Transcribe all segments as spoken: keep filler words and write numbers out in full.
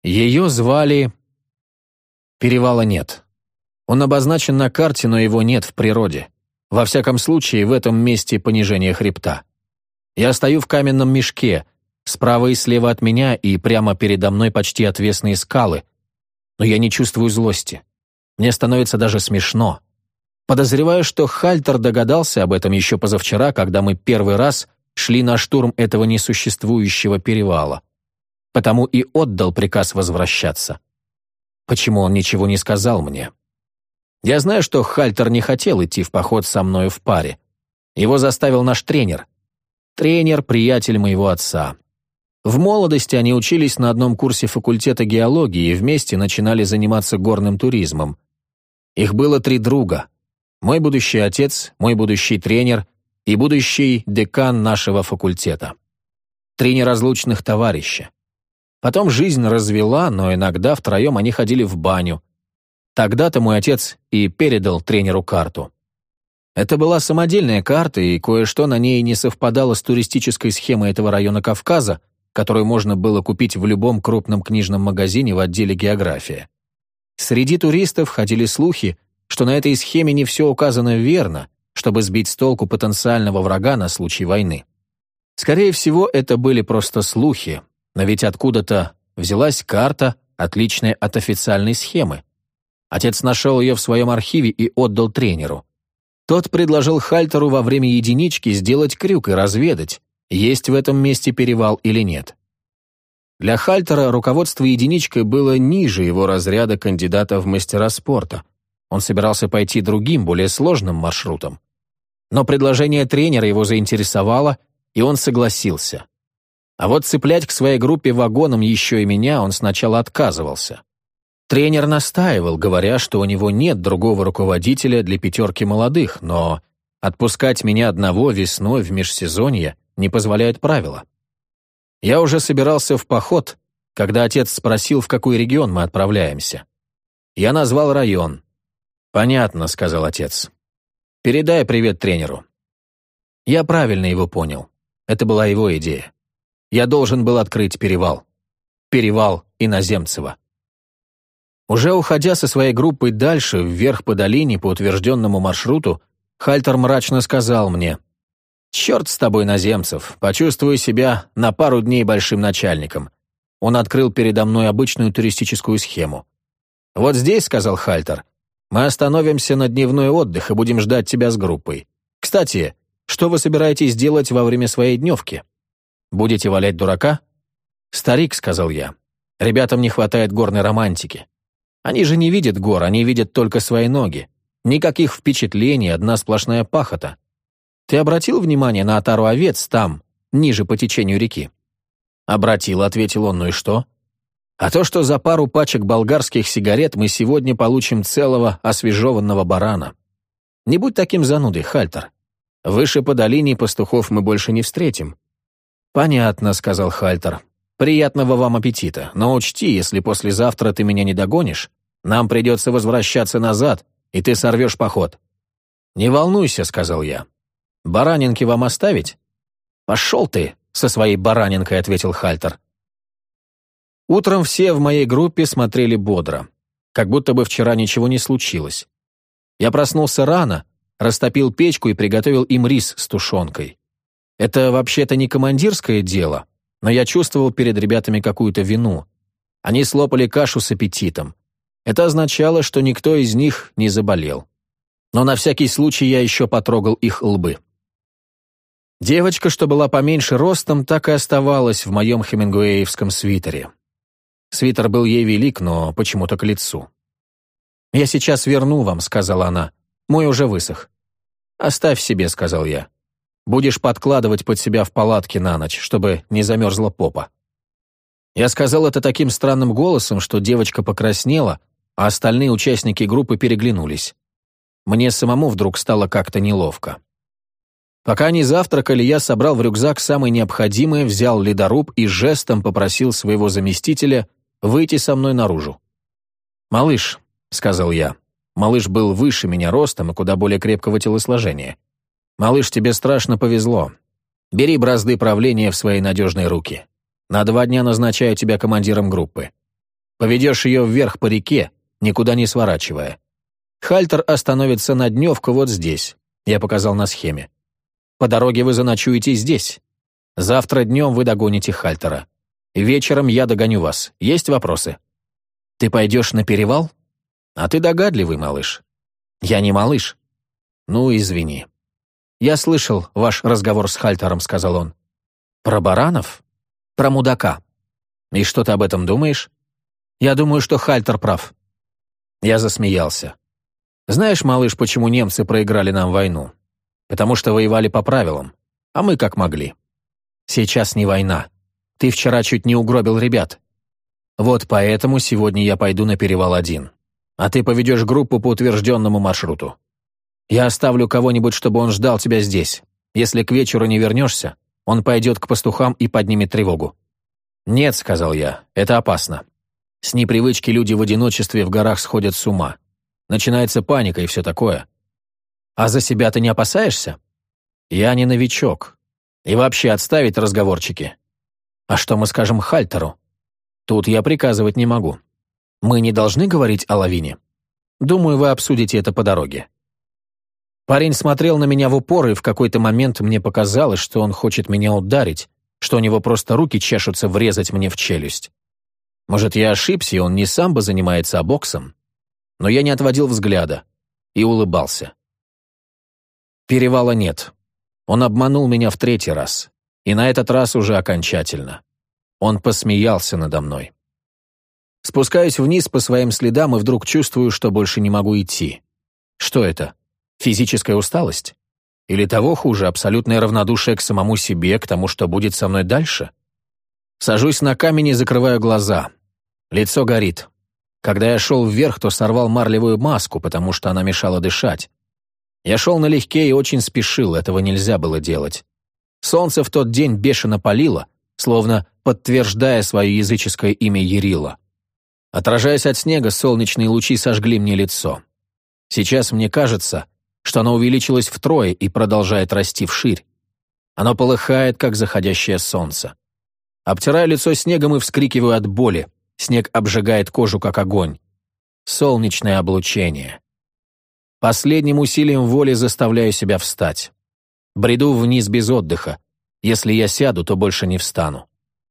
Ее звали... Перевала нет. Он обозначен на карте, но его нет в природе. Во всяком случае, в этом месте понижения хребта. Я стою в каменном мешке, справа и слева от меня и прямо передо мной почти отвесные скалы, но я не чувствую злости. Мне становится даже смешно. Подозреваю, что Хальтер догадался об этом еще позавчера, когда мы первый раз шли на штурм этого несуществующего перевала. Потому и отдал приказ возвращаться. Почему он ничего не сказал мне? Я знаю, что Хальтер не хотел идти в поход со мною в паре. Его заставил наш тренер. Тренер — приятель моего отца. В молодости они учились на одном курсе факультета геологии и вместе начинали заниматься горным туризмом. Их было три друга. Мой будущий отец, мой будущий тренер и будущий декан нашего факультета. Три неразлучных товарища. Потом жизнь развела, но иногда втроем они ходили в баню. Тогда-то мой отец и передал тренеру карту. Это была самодельная карта, и кое-что на ней не совпадало с туристической схемой этого района Кавказа, которую можно было купить в любом крупном книжном магазине в отделе «География». Среди туристов ходили слухи, что на этой схеме не все указано верно, чтобы сбить с толку потенциального врага на случай войны. Скорее всего, это были просто слухи, но ведь откуда-то взялась карта, отличная от официальной схемы. Отец нашел ее в своем архиве и отдал тренеру. Тот предложил Хальтеру во время единички сделать крюк и разведать, есть в этом месте перевал или нет. Для Хальтера руководство единичкой было ниже его разряда кандидата в мастера спорта. Он собирался пойти другим, более сложным маршрутом. Но предложение тренера его заинтересовало, и он согласился. А вот цеплять к своей группе вагоном еще и меня он сначала отказывался. Тренер настаивал, говоря, что у него нет другого руководителя для пятерки молодых, но отпускать меня одного весной в межсезонье не позволяет правила. Я уже собирался в поход, когда отец спросил, в какой регион мы отправляемся. Я назвал район. «Понятно», — сказал отец. «Передай привет тренеру». Я правильно его понял. Это была его идея. Я должен был открыть перевал. Перевал Иноземцева. Уже уходя со своей группой дальше, вверх по долине, по утвержденному маршруту, Хальтер мрачно сказал мне: «Черт с тобой, Наземцев, почувствую себя на пару дней большим начальником». Он открыл передо мной обычную туристическую схему. «Вот здесь, — сказал Хальтер, — мы остановимся на дневной отдых и будем ждать тебя с группой. Кстати, что вы собираетесь делать во время своей дневки? Будете валять дурака?» «Старик, — сказал я, — ребятам не хватает горной романтики. Они же не видят гор, они видят только свои ноги. Никаких впечатлений, одна сплошная пахота. Ты обратил внимание на отару овец там, ниже по течению реки?» «Обратил», — ответил он, — «ну и что?» «А то, что за пару пачек болгарских сигарет мы сегодня получим целого освежеванного барана. Не будь таким занудой, Хальтер. Выше по долине пастухов мы больше не встретим». «Понятно», — сказал Хальтер. «Приятного вам аппетита, но учти, если послезавтра ты меня не догонишь, нам придется возвращаться назад, и ты сорвешь поход». «Не волнуйся», — сказал я. «Баранинки вам оставить?» «Пошел ты со своей баранинкой», — ответил Хальтер. Утром все в моей группе смотрели бодро, как будто бы вчера ничего не случилось. Я проснулся рано, растопил печку и приготовил им рис с тушенкой. Это вообще-то не командирское дело, но я чувствовал перед ребятами какую-то вину. Они слопали кашу с аппетитом. Это означало, что никто из них не заболел. Но на всякий случай я еще потрогал их лбы. Девочка, что была поменьше ростом, так и оставалась в моем хемингуэевском свитере. Свитер был ей велик, но почему-то к лицу. «Я сейчас верну вам», — сказала она. «Мой уже высох». «Оставь себе», — сказал я. «Будешь подкладывать под себя в палатке на ночь, чтобы не замерзла попа». Я сказал это таким странным голосом, что девочка покраснела, а остальные участники группы переглянулись. Мне самому вдруг стало как-то неловко. Пока они завтракали, я собрал в рюкзак самое необходимое, взял ледоруб и жестом попросил своего заместителя выйти со мной наружу. «Малыш», — сказал я, малыш был выше меня ростом и куда более крепкого телосложения. «Малыш, тебе страшно повезло. Бери бразды правления в свои надежные руки. На два дня назначаю тебя командиром группы. Поведешь ее вверх по реке, никуда не сворачивая. Хальтер остановится на дневку вот здесь, я показал на схеме. По дороге вы заночуете здесь. Завтра днем вы догоните Хальтера. Вечером я догоню вас. Есть вопросы? Ты пойдешь на перевал? А ты догадливый, малыш. Я не малыш. Ну, извини. Я слышал ваш разговор с Хальтером, сказал он. Про баранов? Про мудака. И что ты об этом думаешь? Я думаю, что Хальтер прав. Я засмеялся. Знаешь, малыш, почему немцы проиграли нам войну? Потому что воевали по правилам, а мы как могли. Сейчас не война. Ты вчера чуть не угробил ребят. Вот поэтому сегодня я пойду на перевал один. А ты поведешь группу по утвержденному маршруту. Я оставлю кого-нибудь, чтобы он ждал тебя здесь. Если к вечеру не вернешься, он пойдет к пастухам и поднимет тревогу. «Нет», — сказал я, — «это опасно. С непривычки люди в одиночестве в горах сходят с ума. Начинается паника и все такое. А за себя ты не опасаешься? Я не новичок. И вообще отставить разговорчики. А что мы скажем Хальтеру? Тут я приказывать не могу. Мы не должны говорить о лавине. Думаю, вы обсудите это по дороге». Парень смотрел на меня в упор, и в какой-то момент мне показалось, что он хочет меня ударить, что у него просто руки чешутся врезать мне в челюсть. Может, я ошибся, и он не самбо занимается, а боксом? Но я не отводил взгляда и улыбался. Перевала нет. Он обманул меня в третий раз, и на этот раз уже окончательно. Он посмеялся надо мной. Спускаюсь вниз по своим следам и вдруг чувствую, что больше не могу идти. Что это? Физическая усталость? Или того хуже, абсолютное равнодушие к самому себе, к тому, что будет со мной дальше? Сажусь на камень и закрываю глаза. Лицо горит. Когда я шел вверх, то сорвал марлевую маску, потому что она мешала дышать. Я шел налегке и очень спешил, этого нельзя было делать. Солнце в тот день бешено палило, словно подтверждая свое языческое имя Ярила. Отражаясь от снега, солнечные лучи сожгли мне лицо. Сейчас мне кажется, что оно увеличилось втрое и продолжает расти вширь. Оно полыхает, как заходящее солнце. Обтираю лицо снегом и вскрикиваю от боли. Снег обжигает кожу, как огонь. Солнечное облучение. Последним усилием воли заставляю себя встать. Бреду вниз без отдыха. Если я сяду, то больше не встану.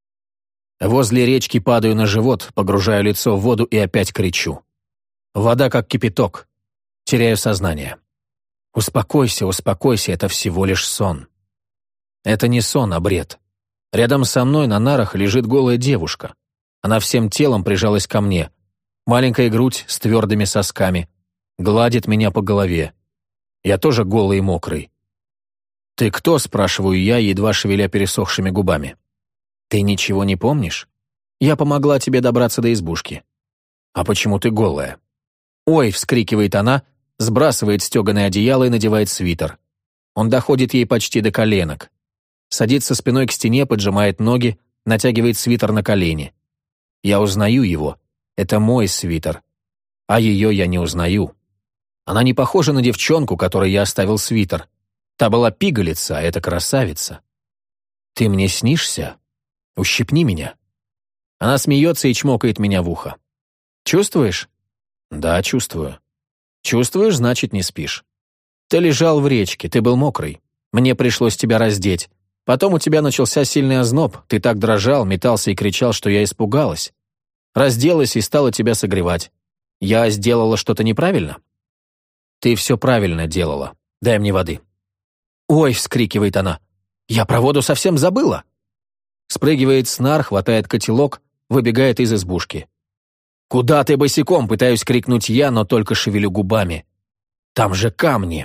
Возле речки падаю на живот, погружаю лицо в воду и опять кричу. Вода как кипяток. Теряю сознание. Успокойся, успокойся, это всего лишь сон. Это не сон, а бред. Рядом со мной на нарах лежит голая девушка. Она всем телом прижалась ко мне. Маленькая грудь с твердыми сосками. Гладит меня по голове. Я тоже голый и мокрый. «Ты кто?» — спрашиваю я, едва шевеля пересохшими губами. «Ты ничего не помнишь? Я помогла тебе добраться до избушки». «А почему ты голая?» «Ой!» — вскрикивает она, сбрасывает стеганое одеяло и надевает свитер. Он доходит ей почти до коленок. Садится спиной к стене, поджимает ноги, натягивает свитер на колени. Я узнаю его. Это мой свитер. А ее я не узнаю. Она не похожа на девчонку, которой я оставил свитер. Та была пигалица, а это красавица. «Ты мне снишься? Ущипни меня». Она смеется и чмокает меня в ухо. «Чувствуешь?» «Да, чувствую». «Чувствуешь, значит, не спишь. Ты лежал в речке, ты был мокрый. Мне пришлось тебя раздеть. Потом у тебя начался сильный озноб, ты так дрожал, метался и кричал, что я испугалась. Разделась и стала тебя согревать. Я сделала что-то неправильно?» «Ты все правильно делала. Дай мне воды». «Ой!» — вскрикивает она. «Я про воду совсем забыла!» Спрыгивает с нар, хватает котелок, выбегает из избушки. «Куда ты босиком?» — пытаюсь крикнуть я, но только шевелю губами. «Там же камни!»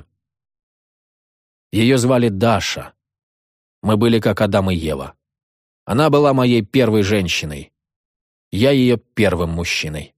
Ее звали Даша. Мы были как Адам и Ева. Она была моей первой женщиной. Я ее первым мужчиной.